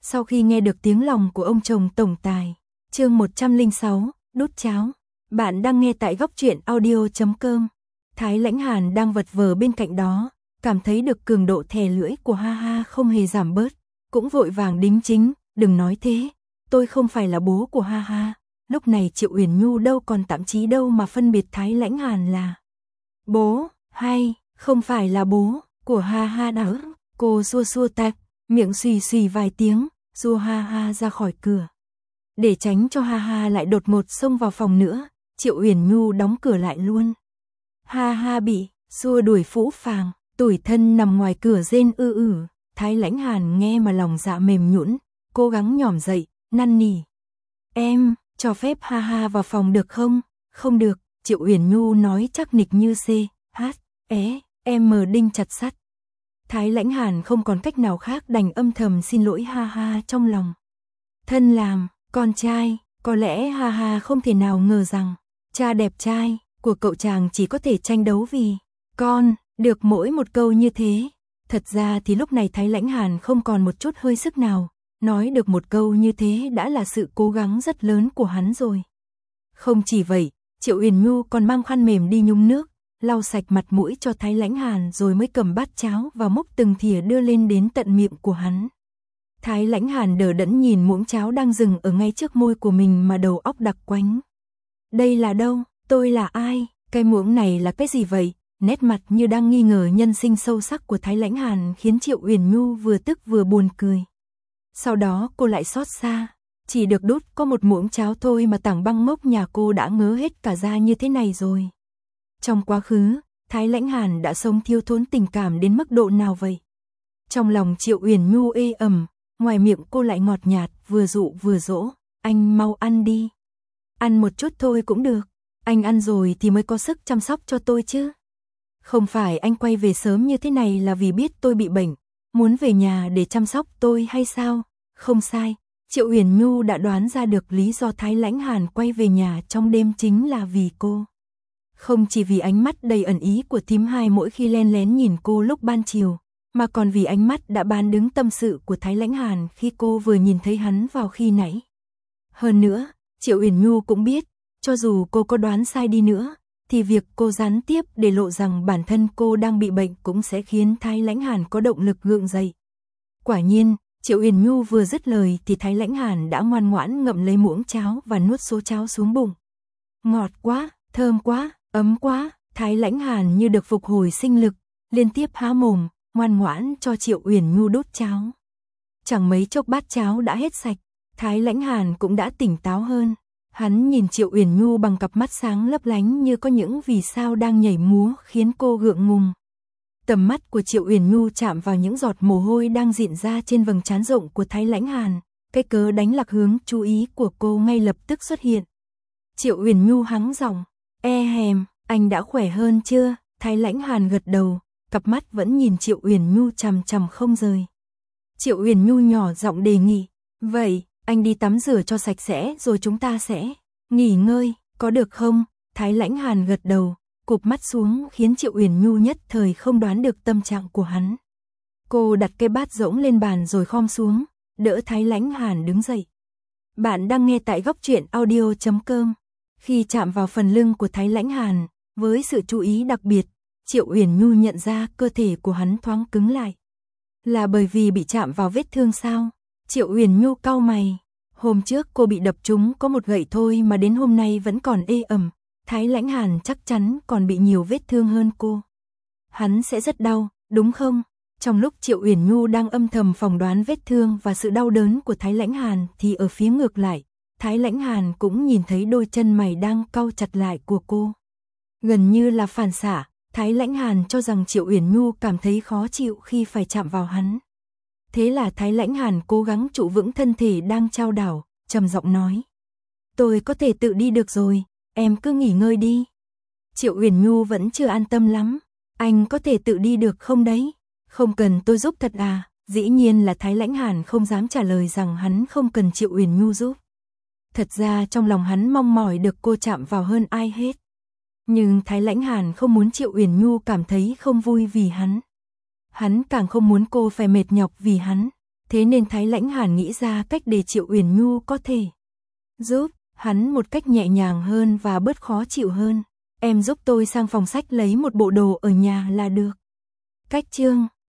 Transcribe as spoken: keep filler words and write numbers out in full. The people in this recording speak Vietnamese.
Sau khi nghe được tiếng lòng của ông chồng tổng tài, chương một trăm lẻ sáu, đút cháo. Bạn đang nghe tại góc truyện audio chấm com. Thái Lãnh Hàn đang vật vờ bên cạnh đó, cảm thấy được cường độ thè lưỡi của Ha Ha không hề giảm bớt, cũng vội vàng đính chính, đừng nói thế, tôi không phải là bố của Ha Ha. Lúc này Triệu Uyển Nhu đâu còn tạm chí đâu mà phân biệt Thái Lãnh Hàn là bố hay không phải là bố của Ha Ha đó. Cô xua xua tay, miệng xì xì vài tiếng, xua Ha Ha ra khỏi cửa. Để tránh cho Ha Ha lại đột ngột xông vào phòng nữa, Triệu Uyển Nhu đóng cửa lại luôn. Ha Ha bị xua đuổi phũ phàng, tủi thân nằm ngoài cửa rên ư ử. Thái Lãnh Hàn nghe mà lòng dạ mềm nhũn, cố gắng nhỏm dậy, năn nỉ. Em, cho phép Ha Ha vào phòng được không? Không được, Triệu Uyển Nhu nói chắc nịch như C, H, é, M đinh chặt sắt. Thái Lãnh Hàn không còn cách nào khác đành âm thầm xin lỗi Ha Ha trong lòng. Thân làm con trai, có lẽ Ha Ha không thể nào ngờ rằng cha đẹp trai của cậu chàng chỉ có thể tranh đấu vì con, được mỗi một câu như thế. Thật ra thì lúc này Thái Lãnh Hàn không còn một chút hơi sức nào, nói được một câu như thế đã là sự cố gắng rất lớn của hắn rồi. Không chỉ vậy, Triệu Uyển Nhu còn mang khăn mềm đi nhúng nước, lau sạch mặt mũi cho Thái Lãnh Hàn rồi mới cầm bát cháo và múc từng thìa đưa lên đến tận miệng của hắn. Thái Lãnh Hàn đờ đẫn nhìn muỗng cháo đang dừng ở ngay trước môi của mình mà đầu óc đặc quánh. Đây là đâu? Tôi là ai? Cái muỗng này là cái gì vậy? Nét mặt như đang nghi ngờ nhân sinh sâu sắc của Thái Lãnh Hàn khiến Triệu Uyển Nhu vừa tức vừa buồn cười. Sau đó cô lại xót xa, chỉ được đút có một muỗng cháo thôi mà tảng băng mốc nhà cô đã ngớ hết cả da như thế này rồi. Trong quá khứ, Thái Lãnh Hàn đã sống thiếu thốn tình cảm đến mức độ nào vậy? Trong lòng Triệu Uyển Nhu ê ẩm, ngoài miệng cô lại ngọt nhạt, vừa dụ vừa dỗ, anh mau ăn đi. Ăn một chút thôi cũng được, anh ăn rồi thì mới có sức chăm sóc cho tôi chứ. Không phải anh quay về sớm như thế này là vì biết tôi bị bệnh, muốn về nhà để chăm sóc tôi hay sao? Không sai, Triệu Uyển Nhu đã đoán ra được lý do Thái Lãnh Hàn quay về nhà trong đêm chính là vì cô. Không chỉ vì ánh mắt đầy ẩn ý của thím hai mỗi khi len lén nhìn cô lúc ban chiều, mà còn vì ánh mắt đã bán đứng tâm sự của Thái Lãnh Hàn khi cô vừa nhìn thấy hắn vào khi nãy. Hơn nữa, Triệu Uyển Nhu cũng biết, cho dù cô có đoán sai đi nữa, thì việc cô gián tiếp để lộ rằng bản thân cô đang bị bệnh cũng sẽ khiến Thái Lãnh Hàn có động lực gượng dậy. Quả nhiên, Triệu Uyển Nhu vừa dứt lời thì Thái Lãnh Hàn đã ngoan ngoãn ngậm lấy muỗng cháo và nuốt số cháo xuống bụng. Ngọt quá, thơm quá, ấm quá, Thái Lãnh Hàn như được phục hồi sinh lực, liên tiếp há mồm, ngoan ngoãn cho Triệu Uyển Nhu đút cháo. Chẳng mấy chốc bát cháo đã hết sạch, Thái Lãnh Hàn cũng đã tỉnh táo hơn. Hắn nhìn Triệu Uyển Nhu bằng cặp mắt sáng lấp lánh như có những vì sao đang nhảy múa khiến cô gượng ngùng. Tầm mắt của Triệu Uyển Nhu chạm vào những giọt mồ hôi đang rịn ra trên vầng trán rộng của Thái Lãnh Hàn, cái cớ đánh lạc hướng chú ý của cô ngay lập tức xuất hiện. Triệu Uyển Nhu hắng giọng, e hèm, anh đã khỏe hơn chưa? Thái Lãnh Hàn gật đầu, cặp mắt vẫn nhìn Triệu Uyển Nhu chằm chằm không rời. Triệu Uyển Nhu nhỏ giọng đề nghị, vậy, anh đi tắm rửa cho sạch sẽ rồi chúng ta sẽ nghỉ ngơi, có được không? Thái Lãnh Hàn gật đầu, cụp mắt xuống khiến Triệu Uyển Nhu nhất thời không đoán được tâm trạng của hắn. Cô đặt cái bát rỗng lên bàn rồi khom xuống, đỡ Thái Lãnh Hàn đứng dậy. Bạn đang nghe tại góc truyện audio chấm com. Khi chạm vào phần lưng của Thái Lãnh Hàn, với sự chú ý đặc biệt, Triệu Uyển Nhu nhận ra cơ thể của hắn thoáng cứng lại. Là bởi vì bị chạm vào vết thương sao? Triệu Uyển Nhu cau mày. Hôm trước cô bị đập trúng có một gậy thôi mà đến hôm nay vẫn còn ê ẩm. Thái Lãnh Hàn chắc chắn còn bị nhiều vết thương hơn cô. Hắn sẽ rất đau, đúng không? Trong lúc Triệu Uyển Nhu đang âm thầm phỏng đoán vết thương và sự đau đớn của Thái Lãnh Hàn thì ở phía ngược lại, Thái Lãnh Hàn cũng nhìn thấy đôi chân mày đang cau chặt lại của cô. Gần như là phản xạ, Thái Lãnh Hàn cho rằng Triệu Uyển Nhu cảm thấy khó chịu khi phải chạm vào hắn. Thế là Thái Lãnh Hàn cố gắng trụ vững thân thể đang chao đảo, trầm giọng nói. Tôi có thể tự đi được rồi, em cứ nghỉ ngơi đi. Triệu Uyển Nhu vẫn chưa an tâm lắm. Anh có thể tự đi được không đấy? Không cần tôi giúp thật à? Dĩ nhiên là Thái Lãnh Hàn không dám trả lời rằng hắn không cần Triệu Uyển Nhu giúp. Thật ra trong lòng hắn mong mỏi được cô chạm vào hơn ai hết. Nhưng Thái Lãnh Hàn không muốn Triệu Uyển Nhu cảm thấy không vui vì hắn. Hắn càng không muốn cô phải mệt nhọc vì hắn. Thế nên Thái Lãnh Hàn nghĩ ra cách để Triệu Uyển Nhu có thể giúp hắn một cách nhẹ nhàng hơn và bớt khó chịu hơn. Em giúp tôi sang phòng sách lấy một bộ đồ ở nhà là được. Cách chương